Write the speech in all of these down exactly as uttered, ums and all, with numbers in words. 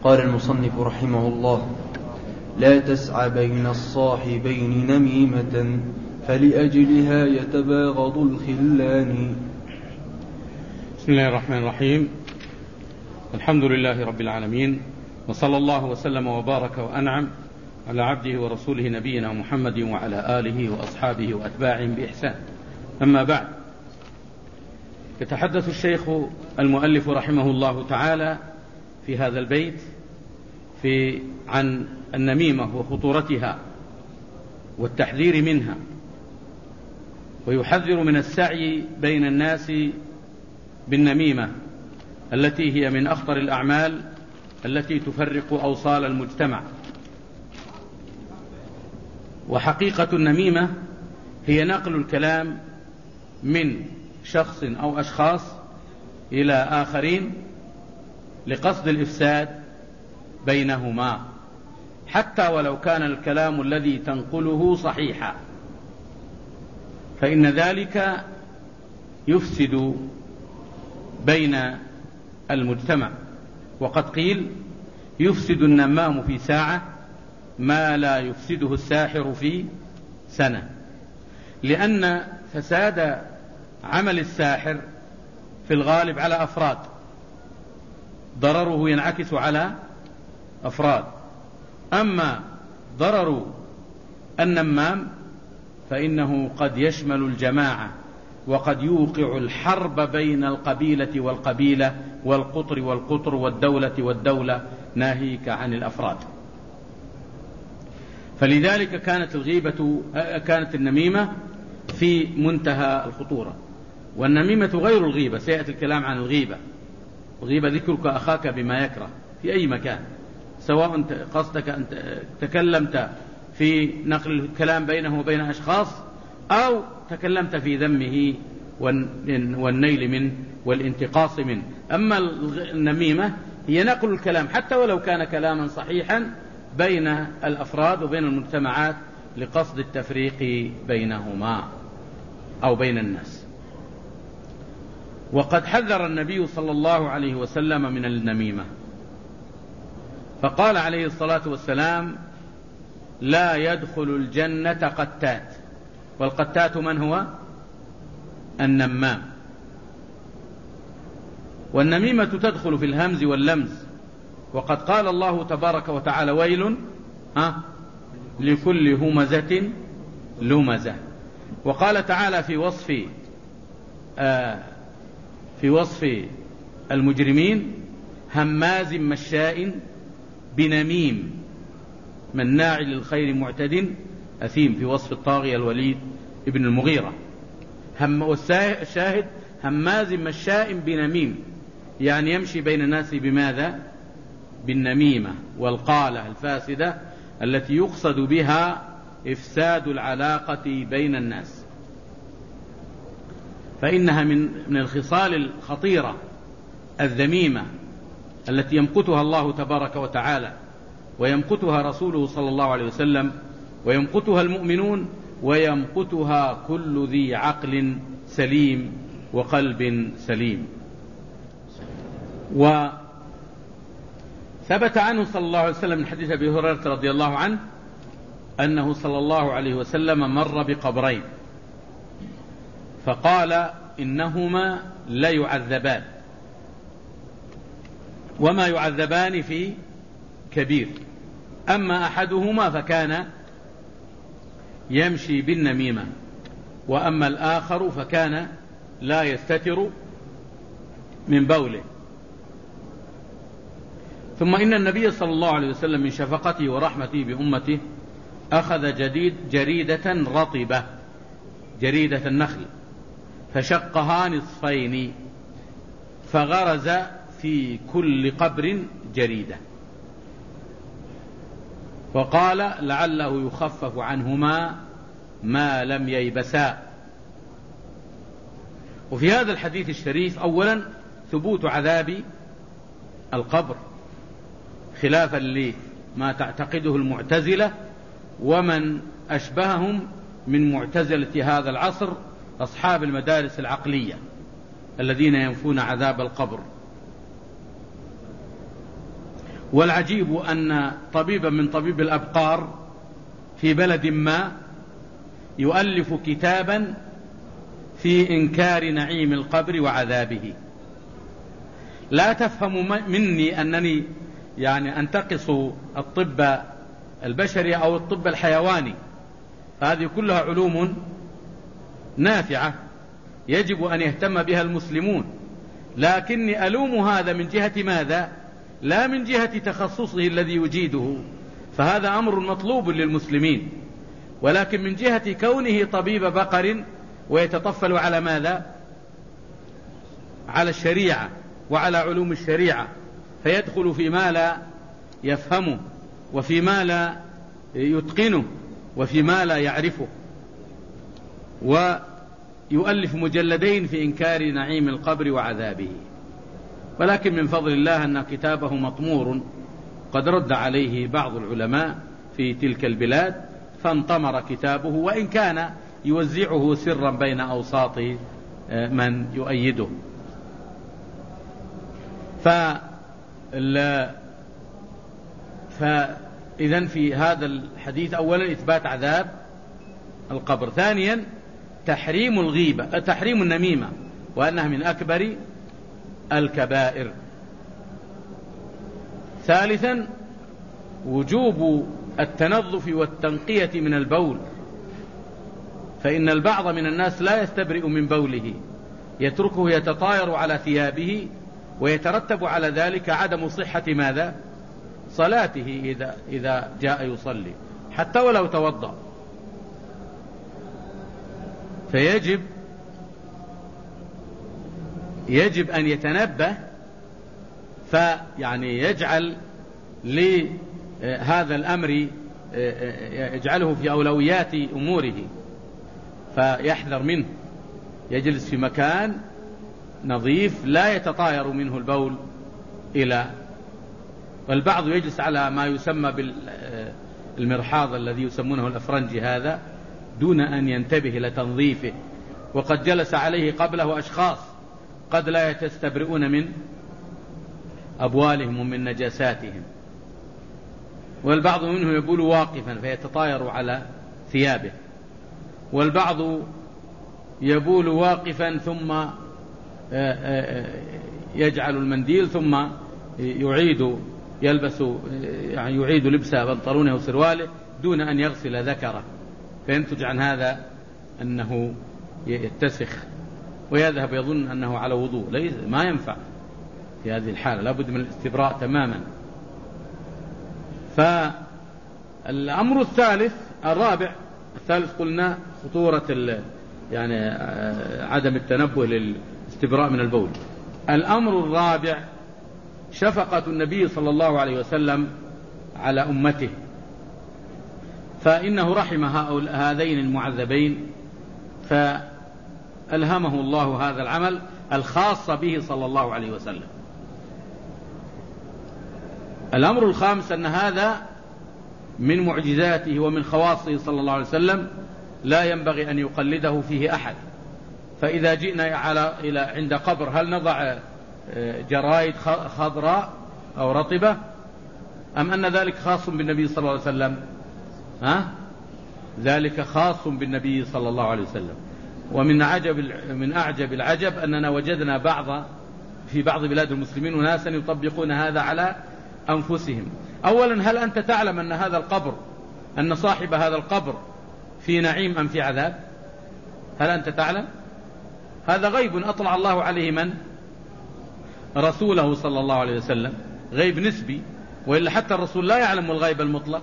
قال المصنف رحمه الله: لا تسع بين الصاحبين نميمة فلأجلها يتباغض الخلان. بسم الله الرحمن الرحيم. الحمد لله رب العالمين، وصلى الله وسلم وبارك وأنعم على عبده ورسوله نبينا محمد وعلى آله وأصحابه وأتباعهم بإحسان. أما بعد، يتحدث الشيخ المؤلف رحمه الله تعالى في هذا البيت في عن النميمة وخطورتها والتحذير منها، ويحذر من السعي بين الناس بالنميمة التي هي من أخطر الأعمال التي تفرق أوصال المجتمع. وحقيقة النميمة هي نقل الكلام من شخص أو أشخاص إلى آخرين لقصد الإفساد بينهما، حتى ولو كان الكلام الذي تنقله صحيحا، فإن ذلك يفسد بين المجتمع. وقد قيل: يفسد النمام في ساعة ما لا يفسده الساحر في سنة، لأن فساد عمل الساحر في الغالب على أفراد، ضرره ينعكس على أفراد. أما ضرر النمام فإنه قد يشمل الجماعة، وقد يوقع الحرب بين القبيلة والقبيلة والقطر والقطر والدولة والدولة، ناهيك عن الأفراد. فلذلك كانت الغيبة كانت النميمة في منتهى الخطورة. والنميمة غير الغيبة، سيأتي الكلام عن الغيبة. الغيبة ذكرك أخاك بما يكره في أي مكان، سواء قصدك أن تكلمت في نقل الكلام بينه وبين أشخاص، أو تكلمت في ذمه والنيل منه والانتقاص منه. أما النميمة هي نقل الكلام حتى ولو كان كلاما صحيحا بين الأفراد وبين المجتمعات لقصد التفريق بينهما أو بين الناس. وقد حذر النبي صلى الله عليه وسلم من النميمة، فقال عليه الصلاة والسلام: لا يدخل الجنة قتات. والقتات من هو؟ النمام. والنميمة تدخل في الهمز واللمز، وقد قال الله تبارك وتعالى: ويل ها لكل همزة لمزة. وقال تعالى في وصف آه في وصف المجرمين: هماز مشاء بنميم مناع للخير معتد أثيم، في وصف الطاغية الوليد ابن المغيرة. هم والشاهد هماز مشاء بنميم، يعني يمشي بين الناس بماذا؟ بالنميمة والقالة الفاسدة التي يقصد بها إفساد العلاقة بين الناس. فإنها من من الخصال الخطيرة الذميمة التي يمقتها الله تبارك وتعالى، ويمقتها رسوله صلى الله عليه وسلم، ويمقتها المؤمنون، ويمقتها كل ذي عقل سليم وقلب سليم. وثبت عنه صلى الله عليه وسلم من حديث أبي هريرة رضي الله عنه أنه صلى الله عليه وسلم مر بقبرين فقال: إنهما لا يعذبان، وما يعذبان في كبير، أما أحدهما فكان يمشي بالنميمة، وأما الآخر فكان لا يستتر من بوله. ثم إن النبي صلى الله عليه وسلم من شفقته ورحمته بأمته أخذ جديد جريدة رطبة، جريدة النخل، فشقها نصفين، فغرز في كل قبر جريدة، وقال: لعله يخفف عنهما ما لم ييبسا. وفي هذا الحديث الشريف أولا ثبوت عذاب القبر، خلافا لما تعتقده المعتزلة ومن أشبههم من معتزلة هذا العصر، أصحاب المدارس العقلية الذين ينفون عذاب القبر. والعجيب أن طبيبا من طبيب الأبقار في بلد ما يؤلف كتابا في إنكار نعيم القبر وعذابه. لا تفهم مني أنني يعني أنتقص الطب البشري أو الطب الحيواني، هذه كلها علوم نافعة يجب أن يهتم بها المسلمون، لكني ألوم هذا من جهة ماذا؟ لا من جهة تخصصه الذي يجيده، فهذا أمر مطلوب للمسلمين، ولكن من جهة كونه طبيب بقر ويتطفل على ماذا؟ على الشريعة وعلى علوم الشريعة، فيدخل فيما لا يفهمه وفيما لا يتقنه وفيما لا يعرفه، ويؤلف مجلدين في إنكار نعيم القبر وعذابه. ولكن من فضل الله أن كتابه مطمور، قد رد عليه بعض العلماء في تلك البلاد فانطمر كتابه، وإن كان يوزعه سرا بين أوساط من يؤيده. فإذا في هذا الحديث أولا إثبات عذاب القبر، ثانيا تحريم الغيبة، تحريم النميمة وأنها من أكبر الكبائر، ثالثا وجوب التنظف والتنقية من البول، فإن البعض من الناس لا يستبرئ من بوله، يتركه يتطاير على ثيابه، ويترتب على ذلك عدم صحة ماذا؟ صلاته إذا, إذا جاء يصلي حتى ولو توضأ. فيجب يجب أن يتنبه، فيعني يجعل لهذا الأمر يجعله في أولويات أموره، فيحذر منه، يجلس في مكان نظيف لا يتطاير منه البول إلى، والبعض يجلس على ما يسمى بالمرحاض الذي يسمونه الأفرنجي هذا دون أن ينتبه لتنظيفه، وقد جلس عليه قبله أشخاص قد لا يستبرئون من أبوالهم ومن نجاساتهم، والبعض منهم يبول واقفا فيتطاير على ثيابه، والبعض يبول واقفا ثم يجعل المنديل ثم يعيد يلبس يعني يعيد لبس بنطلونه وسرواله دون أن يغسل ذكره، فينتج عن هذا أنه يتسخ ويذهب يظن أنه على وضوء، ليس ما ينفع في هذه الحالة، لا بد من الاستبراء تماما. فالأمر الثالث الرابع الثالث قلنا خطورة يعني عدم التنبه للاستبراء من البول. الأمر الرابع شفقة النبي صلى الله عليه وسلم على أمته، فإنه رحم هذين المعذبين فألهمه الله هذا العمل الخاص به صلى الله عليه وسلم. الأمر الخامس أن هذا من معجزاته ومن خواصه صلى الله عليه وسلم، لا ينبغي أن يقلده فيه أحد. فإذا جئنا على إلى عند قبر هل نضع جرائد خضراء أو رطبة، أم أن ذلك خاص بالنبي صلى الله عليه وسلم؟ ها؟ ذلك خاص بالنبي صلى الله عليه وسلم. ومن عجب من أعجب العجب أننا وجدنا بعض في بعض بلاد المسلمين وناسا يطبقون هذا على أنفسهم. أولا هل أنت تعلم أن هذا القبر أن صاحب هذا القبر في نعيم أم في عذاب؟ هل أنت تعلم؟ هذا غيب أطلع الله عليه من؟ رسوله صلى الله عليه وسلم، غيب نسبي، وإلا حتى الرسول لا يعلم الغيب المطلق.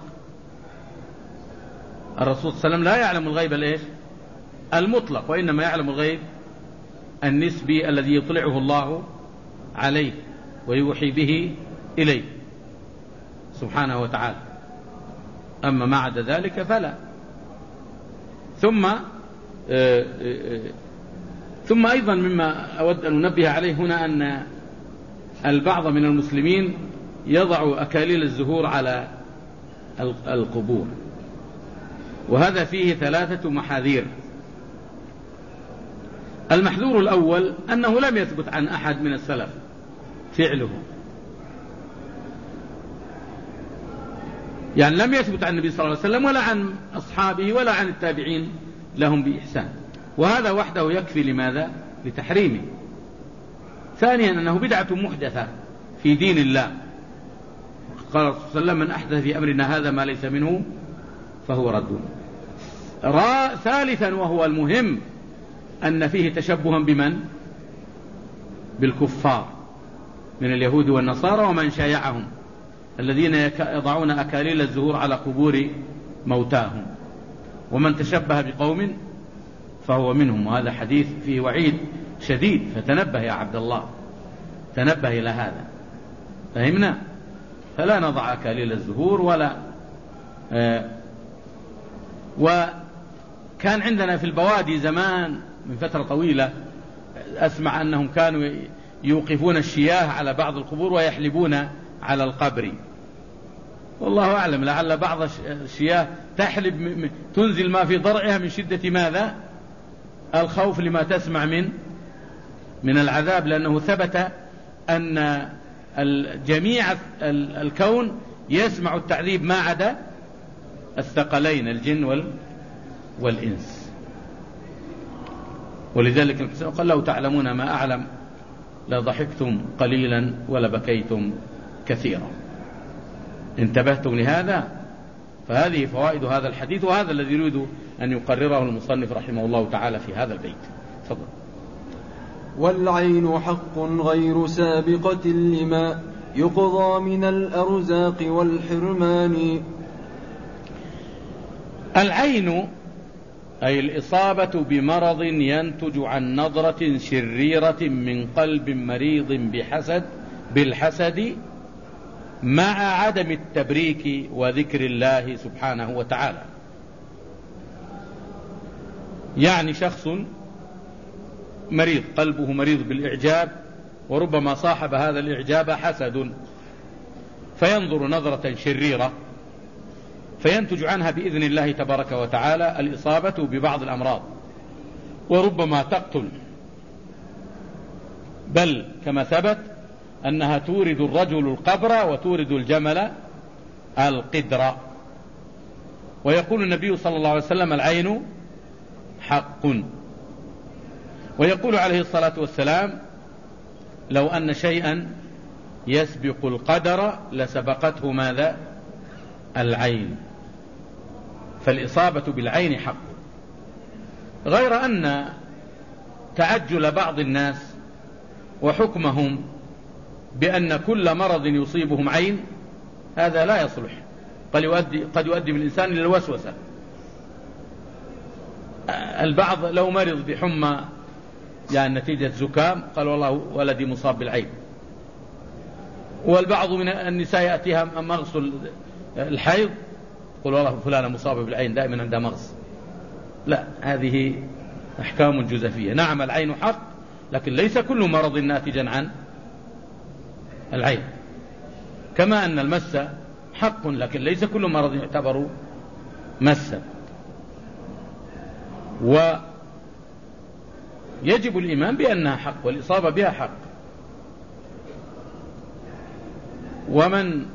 الرسول صلى الله عليه وسلم لا يعلم الغيب الإيش؟ المطلق، وإنما يعلم الغيب النسبي الذي يطلعه الله عليه ويوحي به إليه سبحانه وتعالى، أما ما عدا ذلك فلا. ثم آآ آآ ثم أيضا مما أود أن ننبه عليه هنا أن البعض من المسلمين يضع أكاليل الزهور على القبور، وهذا فيه ثلاثة محاذير. المحذور الأول أنه لم يثبت عن أحد من السلف فعله، يعني لم يثبت عن النبي صلى الله عليه وسلم ولا عن أصحابه ولا عن التابعين لهم بإحسان، وهذا وحده يكفي لماذا؟ لتحريمه. ثانيا أنه بدعة محدثة في دين الله، قال صلى الله عليه وسلم: من أحدث في أمرنا هذا ما ليس منه فهو رد. ثالثا وهو المهم أن فيه تشبها بمن؟ بالكفار من اليهود والنصارى ومن شايعهم الذين يضعون أكاليل الزهور على قبور موتاهم، ومن تشبه بقوم فهو منهم. وهذا حديث فيه وعيد شديد، فتنبه يا عبد الله، تنبه إلى هذا. فهمنا؟ فلا نضع أكاليل الزهور ولا آه وكان عندنا في البوادي زمان من فترة طويلة أسمع أنهم كانوا يوقفون الشياه على بعض القبور ويحلبون على القبر. والله أعلم، لعل بعض الشياه تحلب تنزل ما في ضرعها من شدة ماذا؟ الخوف لما تسمع من من العذاب، لأنه ثبت أن جميع الكون يسمع التعذيب ما عدا الثقلين الجن والإنس. ولذلك الحسين قال: لو تعلمون ما أعلم لضحكتم قليلا ولبكيتم كثيرا. انتبهتم لهذا؟ فهذه فوائد هذا الحديث، وهذا الذي يريد أن يقرره المصنف رحمه الله تعالى في هذا البيت. تفضل. والعين حق غير سابقة لما يقضى من الأرزاق والحرمان. العين أي الإصابة بمرض ينتج عن نظرة شريرة من قلب مريض بحسد بالحسد مع عدم التبريك وذكر الله سبحانه وتعالى. يعني شخص مريض، قلبه مريض بالإعجاب، وربما صاحب هذا الإعجاب حسد، فينظر نظرة شريرة فينتج عنها بإذن الله تبارك وتعالى الإصابة ببعض الأمراض، وربما تقتل، بل كما ثبت أنها تورد الرجل القبر وتورد الجمل القدر. ويقول النبي صلى الله عليه وسلم: العين حق. ويقول عليه الصلاة والسلام: لو أن شيئا يسبق القدر لسبقته ماذا؟ العين. فالإصابة بالعين حق. غير أن تعجل بعض الناس وحكمهم بأن كل مرض يصيبهم عين هذا لا يصلح، قد يؤدي, قد يؤدي بالإنسان إلى الوسوسة. البعض لو مرض بحمى يعني نتيجة زكام قال: والله ولدي مصاب بالعين. والبعض من النساء يأتيها مغص الحيض قل: والله فلانة مصابة بالعين دائما عندها مغص. لا، هذه أحكام جزفية. نعم العين حق، لكن ليس كل مرض ناتجا عن العين، كما أن المس حق، لكن ليس كل مرض يعتبر مسا. ويجب الإيمان بأنها حق والإصابة بها حق. ومن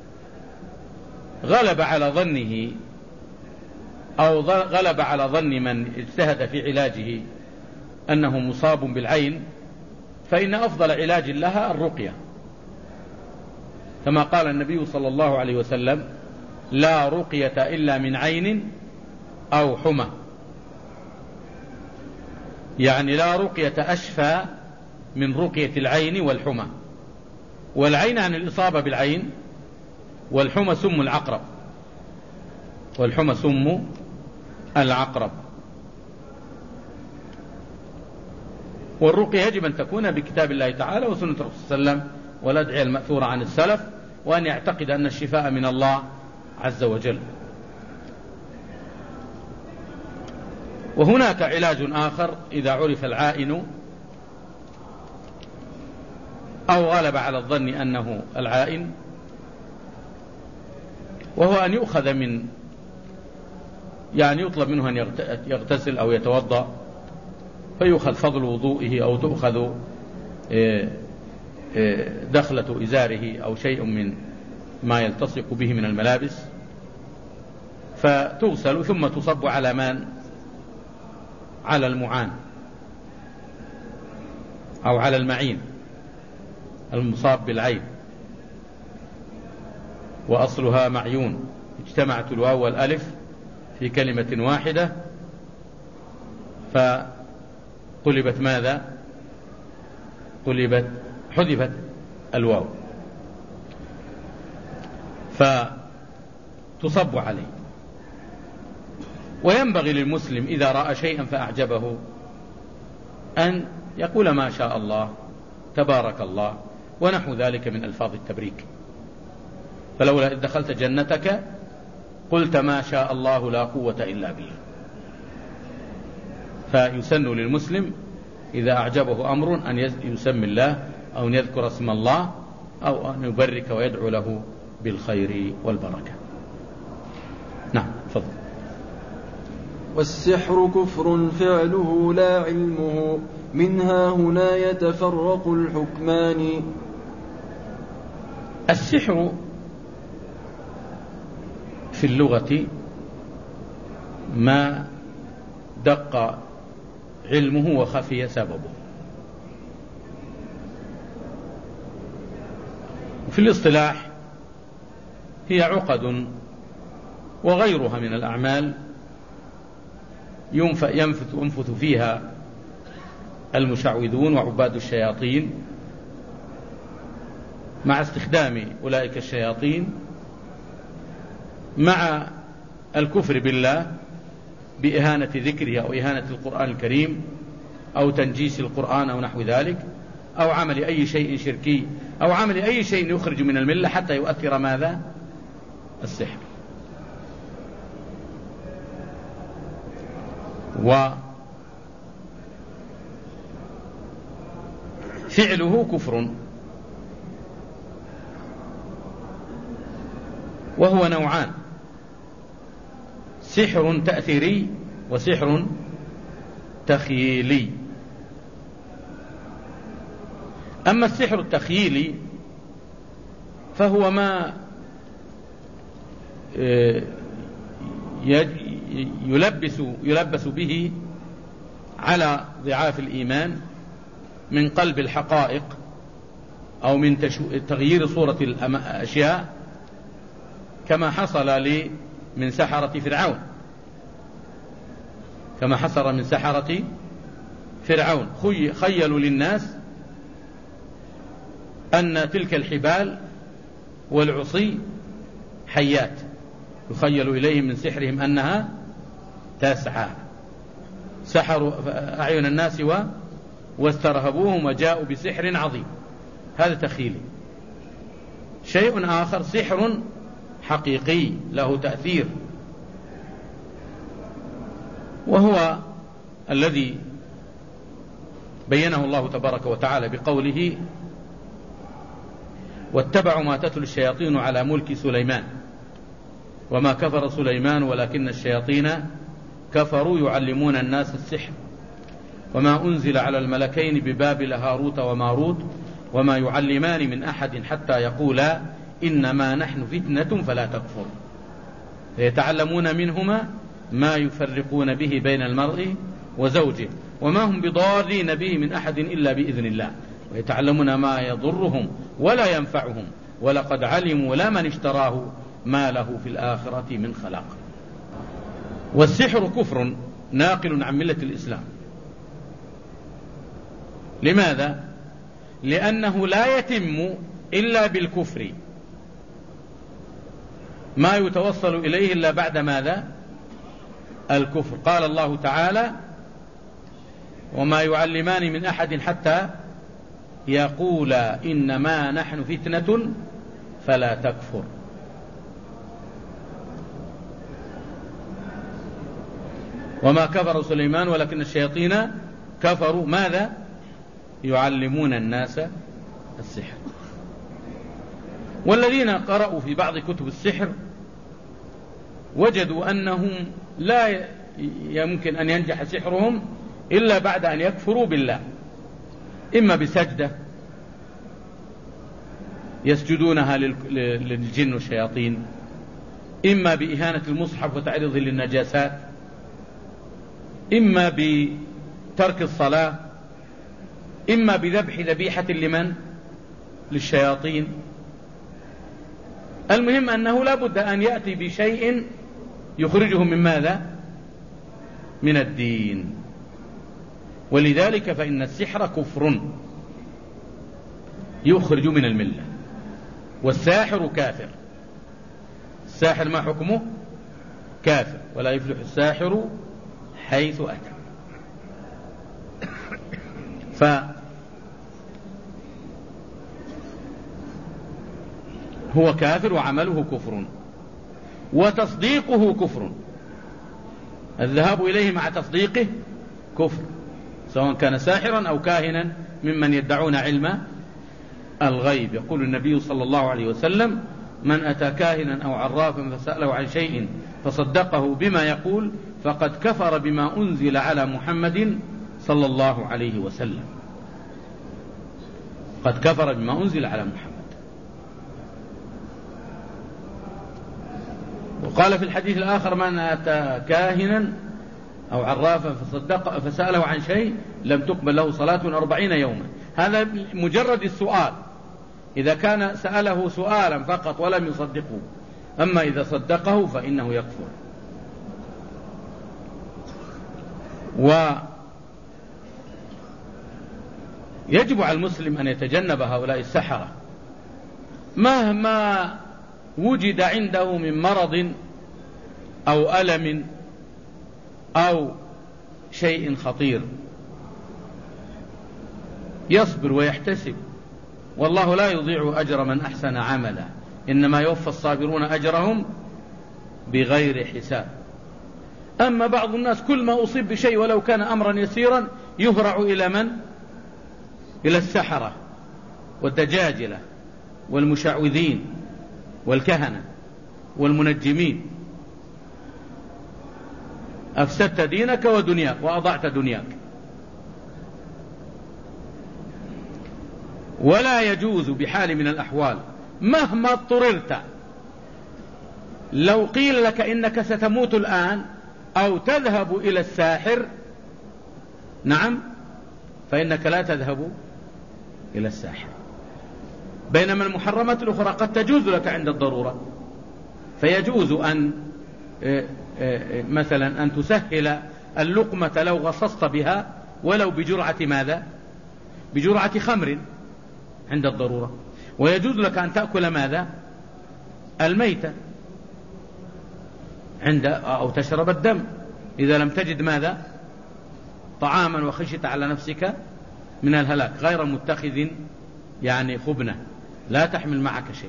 غلب على ظنه أو غلب على ظن من اجتهد في علاجه أنه مصاب بالعين، فإن أفضل علاج لها الرقية، كما قال النبي صلى الله عليه وسلم: لا رقية إلا من عين أو حمى. يعني لا رقية أشفى من رقية العين والحمى. والعين عن الإصابة بالعين، والحمى سم العقرب، والحمى سم العقرب. والرقية يجب أن تكون بكتاب الله تعالى وسنة الرسول صلى الله عليه وسلم والأدعية المأثورة عن السلف، وأن يعتقد أن الشفاء من الله عز وجل. وهناك علاج آخر إذا عرف العائن أو غلب على الظن أنه العائن، وهو أن يؤخذ من يعني يطلب منه أن يغتسل أو يتوضأ، فيؤخذ فضل وضوئه أو تؤخذ دخلة إزاره أو شيء من ما يلتصق به من الملابس، فتغسل ثم تصب على من؟ على المعان أو على المعين المصاب بالعين، وأصلها معيون، اجتمعت الواو والألف في كلمة واحدة فقلبت ماذا؟ قلبت حذفت الواو فتصب عليه. وينبغي للمسلم إذا رأى شيئا فأعجبه أن يقول ما شاء الله، تبارك الله، ونحو ذلك من ألفاظ التبريك. فلولا إذ دخلت جنتك قلت ما شاء الله لا قوة إلا بالله. فيسن للمسلم إذا أعجبه أمر أن يسمي الله أو أن يذكر اسم الله أو أن يبرك ويدعو له بالخير والبركة. نعم تفضل. والسحر كفر فعله لا علمه، منها هنا يتفرق الحكمان. السحر في اللغة ما دق علمه وخفي سببه، وفي الاصطلاح هي عقد وغيرها من الأعمال ينفث, ينفث فيها المشعوذون وعباد الشياطين مع استخدام أولئك الشياطين مع الكفر بالله بإهانة ذكره أو إهانة القرآن الكريم أو تنجيس القرآن أو نحو ذلك، أو عمل أي شيء شركي أو عمل أي شيء يخرج من الملة حتى يؤثر ماذا؟ السحر. وفعله كفر، وهو نوعان: سحر تأثيري وسحر تخييلي. أما السحر التخييلي فهو ما يلبس, يلبس به على ضعاف الإيمان من قلب الحقائق أو من تغيير صورة الأشياء، كما حصل لي من سحرة فرعون كما حصل من سحرة فرعون خيلوا للناس أن تلك الحبال والعصي حيات، يخيل إليهم من سحرهم أنها تسعى، سحروا أعين الناس واسترهبوهم وجاءوا بسحر عظيم. هذا تخيلي. شيء آخر سحر حقيقي له تأثير، وهو الذي بينه الله تبارك وتعالى بقوله: واتبعوا ما تتلو الشياطين على ملك سليمان وما كفر سليمان ولكن الشياطين كفروا يعلمون الناس السحر وما أنزل على الملكين ببابل هاروت وماروت وما يعلمان من أحد حتى يقولا إنما نحن فتنة فلا تكفر فيتعلمون منهما ما يفرقون به بين المرء وزوجه وما هم بضارين به من أحد إلا بإذن الله ويتعلمون ما يضرهم ولا ينفعهم ولقد علموا لمن اشتراه ما له في الآخرة من خلاق. والسحر كفر ناقل عن ملة الإسلام. لماذا؟ لأنه لا يتم إلا بالكفر، ما يتوصل إليه إلا بعد ماذا؟ الكفر. قال الله تعالى: وما يعلمان من أحد حتى يقولا إنما نحن فتنة فلا تكفر. وما كفر سليمان ولكن الشياطين كفروا ماذا؟ يعلمون الناس السحر. والذين قرأوا في بعض كتب السحر وجدوا أنهم لا يمكن أن ينجح سحرهم إلا بعد أن يكفروا بالله، إما بسجدة يسجدونها للجن والشياطين، إما بإهانة المصحف وتعريضه للنجاسات، إما بترك الصلاة، إما بذبح ذبيحة لمن؟ للشياطين. المهم أنه لا بد أن يأتي بشيء يخرجه من ماذا؟ من الدين. ولذلك فإن السحر كفر يخرج من الملة، والساحر كافر. الساحر ما حكمه؟ كافر، ولا يفلح الساحر حيث أتى. فهو كافر وعمله كفر، وتصديقه كفر. الذهاب إليه مع تصديقه كفر، سواء كان ساحرا أو كاهنا ممن يدعون علم الغيب. يقول النبي صلى الله عليه وسلم: من أتى كاهنا أو عرافا فسأله عن شيء فصدقه بما يقول فقد كفر بما أنزل على محمد صلى الله عليه وسلم. قد كفر بما أنزل على محمد. وقال في الحديث الآخر: من أتى كاهنا أو عرافا فصدق فسأله عن شيء لم تقبل له صلاة أربعين يوما. هذا مجرد السؤال، إذا كان سأله سؤالا فقط ولم يصدقه. أما إذا صدقه فإنه يكفر. ويجب على المسلم أن يتجنب هؤلاء السحرة مهما وجد عنده من مرض أو ألم أو شيء خطير، يصبر ويحتسب، والله لا يضيع أجر من أحسن عملا، إنما يوفى الصابرون أجرهم بغير حساب. أما بعض الناس كل ما أصيب بشيء ولو كان أمرا يسيرا يهرع إلى من؟ إلى السحرة والدجاجلة والمشعوذين والكهنة والمنجمين. أفسدت دينك ودنياك وأضعت دنياك. ولا يجوز بحال من الأحوال مهما اضطررت، لو قيل لك إنك ستموت الآن أو تذهب إلى الساحر، نعم، فإنك لا تذهب إلى الساحر. بينما المحرمات الأخرى قد تجوز لك عند الضرورة، فيجوز أن مثلا أن تسهل اللقمة لو غصصت بها ولو بجرعة ماذا؟ بجرعة خمر عند الضرورة. ويجوز لك أن تأكل ماذا؟ الميتة عند أو تشرب الدم إذا لم تجد ماذا؟ طعاما وخشيت على نفسك من الهلاك، غير متخذ يعني خبنة، لا تحمل معك شيء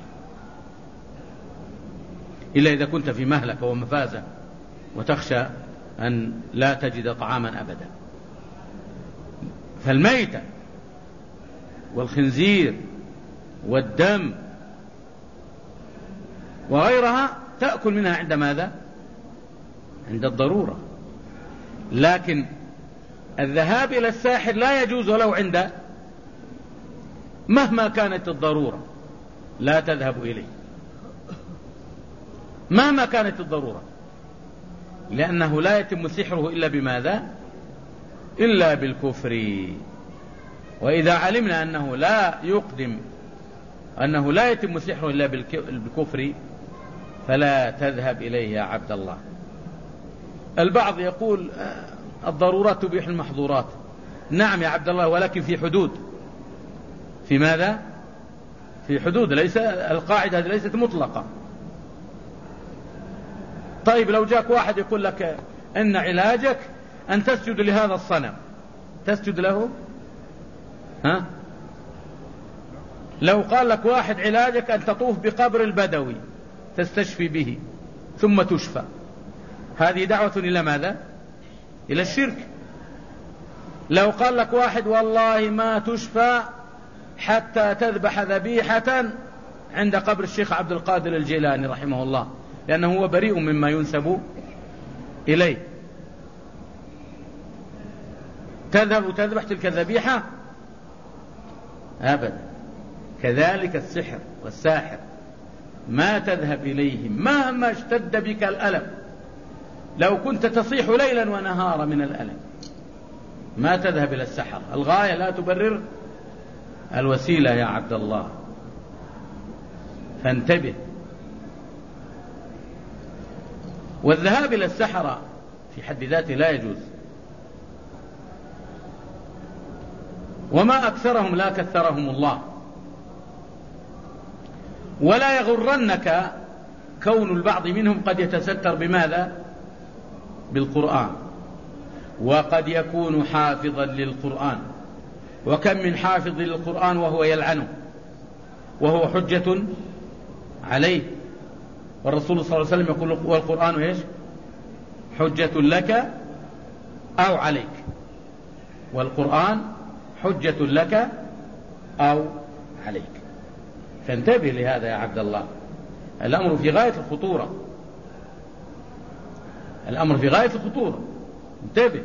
إلا إذا كنت في مهلكة ومفازة وتخشى أن لا تجد طعاما أبدا. فالميتة والخنزير والدم وغيرها تأكل منها عند ماذا؟ عند الضرورة. لكن الذهاب إلى الساحر لا يجوز ولو عند مهما كانت الضرورة، لا تذهب إليه مهما كانت الضرورة، لأنه لا يتم سحره إلا بماذا؟ إلا بالكفر. وإذا علمنا أنه لا يقدم أنه لا يتم سحره إلا بالكفر فلا تذهب إليه يا عبد الله. البعض يقول الضرورات تبيح المحظورات. نعم يا عبد الله، ولكن في حدود. في ماذا؟ في حدود، ليس القاعدة هذه ليست مطلقة. طيب لو جاك واحد يقول لك إن علاجك أن تسجد لهذا الصنم، تسجد له؟ ها؟ لو قال لك واحد علاجك أن تطوف بقبر البدوي تستشفي به ثم تشفى، هذه دعوة إلى ماذا؟ إلى الشرك. لو قال لك واحد والله ما تشفى حتى تذبح ذبيحة عند قبر الشيخ عبد القادر الجيلاني رحمه الله لأنه هو بريء مما ينسب إليه، تذهب وتذبح تلك الذبيحة؟ أبدا. كذلك السحر والساحر ما تذهب إليهم مهما اشتد بك الألم، لو كنت تصيح ليلا ونهارا من الألم ما تذهب إلى السحر. الغاية لا تبرر الوسيلة يا عبد الله، فانتبه. والذهاب إلى السحرة في حد ذاته لا يجوز، وما أكثرهم لا كثرهم الله. ولا يغرنك كون البعض منهم قد يتستر بماذا؟ بالقرآن، وقد يكون حافظا للقرآن، وكم من حافظ للقرآن وهو يلعنه وهو حجة عليه. والرسول صلى الله عليه وسلم يقول والقرآن إيش؟ حجة لك أو عليك، والقرآن حجة لك أو عليك. فانتبه لهذا يا عبد الله، الأمر في غاية الخطورة، الأمر في غاية الخطورة، انتبه.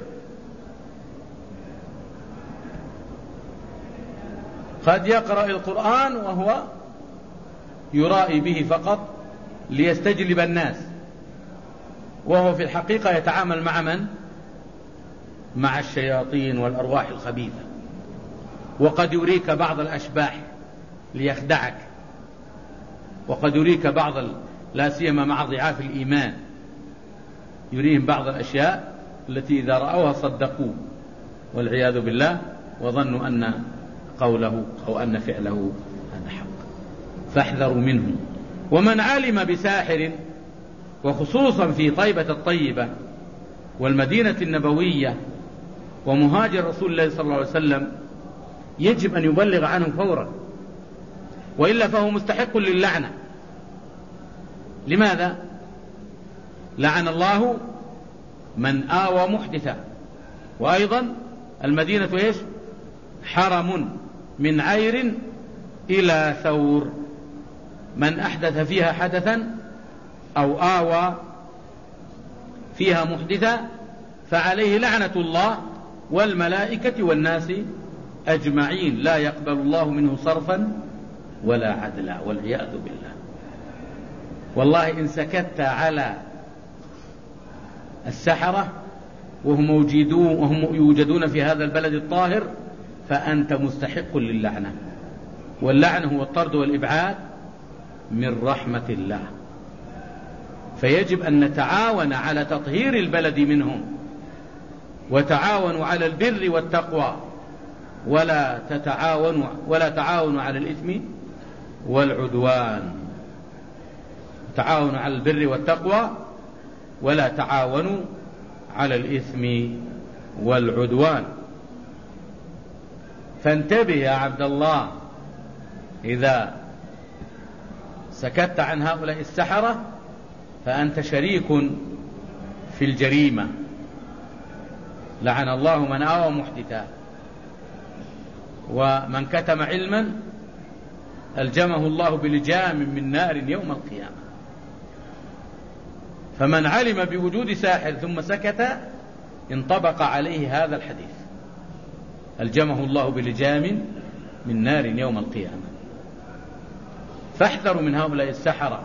قد يقرأ القرآن وهو يرائي به فقط ليستجلب الناس، وهو في الحقيقة يتعامل مع من؟ مع الشياطين والأرواح الخبيثة. وقد يريك بعض الأشباح ليخدعك، وقد يريك بعض لا سيما مع ضعاف الإيمان يريهم بعض الأشياء التي إذا رأوها صدقوه والعياذ بالله، وظنوا أن قوله أو أن فعله هذا حق. فاحذروا منه. ومن علم بساحر، وخصوصا في طيبة الطيبة والمدينة النبوية ومهاجر رسول الله صلى الله عليه وسلم، يجب أن يبلغ عنه فورا، وإلا فهو مستحق للعنة. لماذا؟ لعن الله من آوى محدثا. وأيضا المدينة إيش؟ حرم من عير إلى ثور، من أحدث فيها حدثا أو آوى فيها محدثا فعليه لعنة الله والملائكة والناس أجمعين، لا يقبل الله منه صرفا ولا عدلا، والعياذ بالله. والله إن سكت على السحرة وهم موجودون وهم يوجدون في هذا البلد الطاهر فأنت مستحق للعنة، واللعن هو الطرد والإبعاد من رحمة الله. فيجب أن نتعاون على تطهير البلد منهم، وتعاونوا على البر والتقوى، ولا تتعاونوا ولا تعاونوا على الإثم والعدوان. تعاونوا على البر والتقوى ولا تعاونوا على الإثم والعدوان. فانتبه يا عبد الله، إذا سكت عن هؤلاء السحرة فأنت شريك في الجريمة. لعن الله من آوى محدثا، ومن كتم علما ألجمه الله بلجام من نار يوم القيامة. فمن علم بوجود ساحر ثم سكت انطبق عليه هذا الحديث، ألجمه الله بلجام من نار يوم القيامة. فاحذروا من هؤلاء السحرة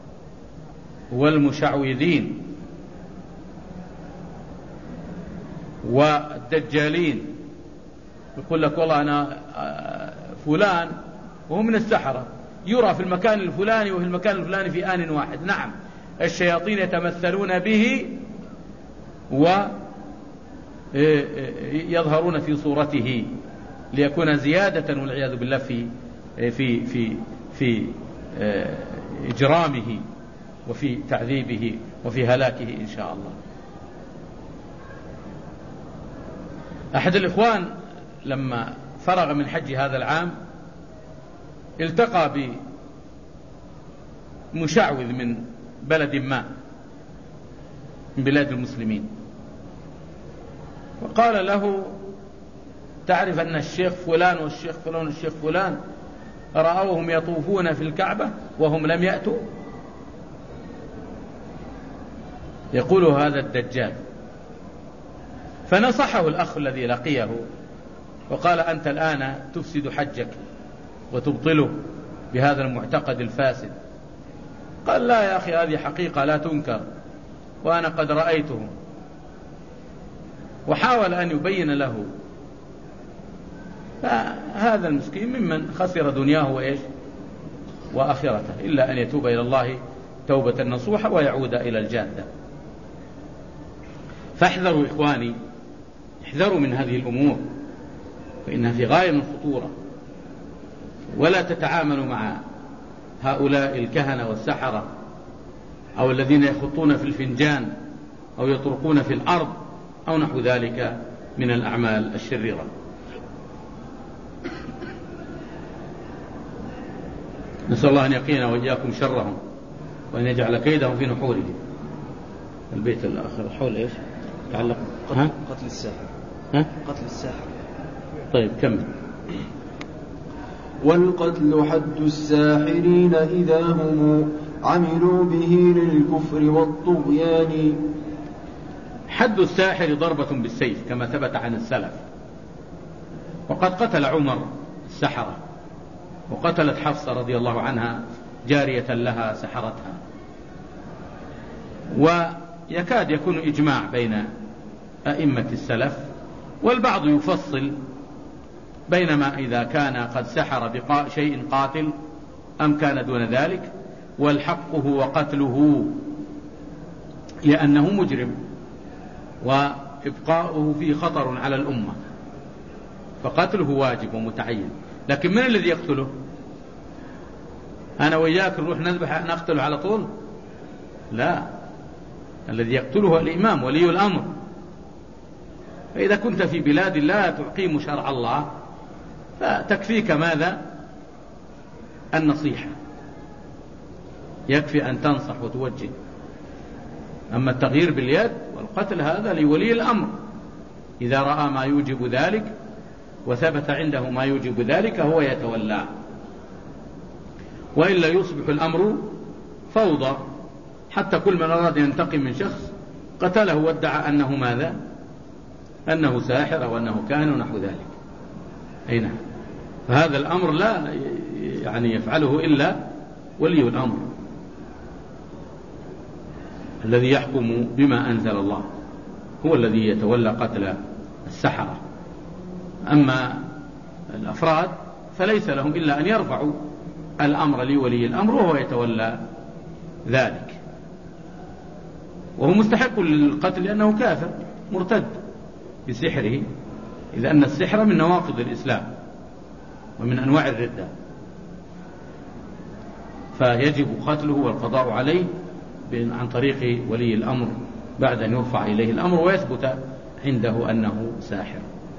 والمشعوذين والدجالين. يقول لك والله أنا فلان وهو من السحرة، يرى في المكان الفلاني وفي المكان الفلاني في آن واحد. نعم، الشياطين يتمثلون به ويظهرون في صورته ليكون زيادة والعياذ بالله في في في في إجرامه وفي تعذيبه وفي هلاكه إن شاء الله. أحد الإخوان لما فرغ من حج هذا العام التقى بمشعوذ من بلد ما من بلاد المسلمين، وقال له: تعرف أن الشيخ فلان والشيخ فلان والشيخ فلان رأوهم يطوفون في الكعبة وهم لم يأتوا؟ يقول هذا الدجال. فنصحه الأخ الذي لقيه وقال: أنت الآن تفسد حجك وتبطله بهذا المعتقد الفاسد، قال لا يا أخي هذه حقيقة لا تنكر وأنا قد رأيته، وحاول أن يبين له. فهذا المسكين ممن خسر دنياه وإيش وآخرته، إلا أن يتوب إلى الله توبة نصوحة ويعود إلى الجادة. فاحذروا إخواني، احذروا من هذه الأمور فإنها في غاية من الخطورة، ولا تتعاملوا مع هؤلاء الكهنة والسحرة أو الذين يخطون في الفنجان أو يطرقون في الأرض أو نحو ذلك من الأعمال الشريرة. نسأل الله أن يقينا وإياكم شرهم وأن يجعل كيدهم في نحورهم. البيت الآخر حول إيش تعلق؟ قتل, قتل الساحر. ها؟ قتل الساحر. طيب كمل. والقتل حد الساحرين إذا هم عملوا به للكفر والطغيان. حد الساحر ضربة بالسيف كما ثبت عن السلف، وقد قتل عمر السحرة، وقتلت حفصة رضي الله عنها جارية لها سحرتها. ويكاد يكون إجماع بين أئمة السلف، والبعض يفصل بينما إذا كان قد سحر بشيء قاتل أم كان دون ذلك، والحق هو قتله لأنه مجرم وإبقاؤه فيه خطر على الأمة، فقتله واجب ومتعين. لكن من الذي يقتله؟ أنا وإياك نروح نذبح نقتله على طول؟ لا، الذي يقتله الإمام ولي الأمر. فإذا كنت في بلاد لا تقيم شرع الله فتكفيك ماذا؟ النصيحة، يكفي أن تنصح وتوجه. أما التغيير باليد والقتل هذا لولي الأمر، إذا رأى ما يوجب ذلك وثبت عنده ما يوجب ذلك هو يتولى، وإلا يصبح الأمر فوضى، حتى كل من أراد ينتقم من شخص قتله وادعى أنه ماذا؟ أنه ساحر أو أنه كاهن ونحو ذلك. أي نعم. فهذا الأمر لا يعني يفعله إلا ولي الأمر الذي يحكم بما أنزل الله، هو الذي يتولى قتل السحرة. أما الأفراد فليس لهم إلا أن يرفعوا الأمر لولي الأمر وهو يتولى ذلك، وهو مستحق للقتل لأنه كافر مرتد بسحره، إذ أن السحر من نواقض الإسلام ومن أنواع الردة، فيجب قتله والقضاء عليه عن طريق ولي الأمر بعد أن يرفع إليه الأمر ويثبت عنده أنه ساحر.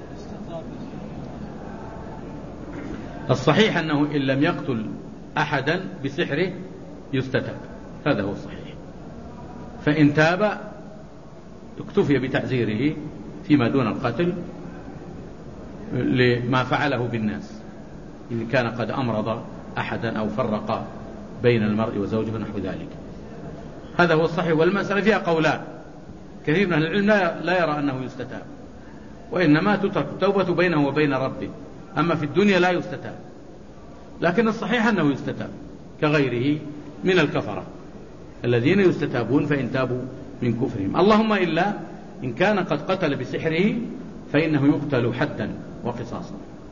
الصحيح أنه إن لم يقتل أحدا بسحره يستتاب، هذا هو الصحيح. فإن تاب اكتفي بتعزيره فيما دون القتل لما فعله بالناس، إن كان قد أمرض أحدا أو فرق بين المرء وزوجه نحو ذلك. هذا هو الصحيح. والمسألة فيها قولان، كثير من أهل العلم لا يرى أنه يستتاب، وإنما تترك التوبة بينه وبين ربه، أما في الدنيا لا يستتاب. لكن الصحيح أنه يستتاب كغيره من الكفرة الذين يستتابون فإن تابوا من كفرهم. اللهم إلا إن كان قد قتل بسحره فإنه يقتل حدا وقصاصا.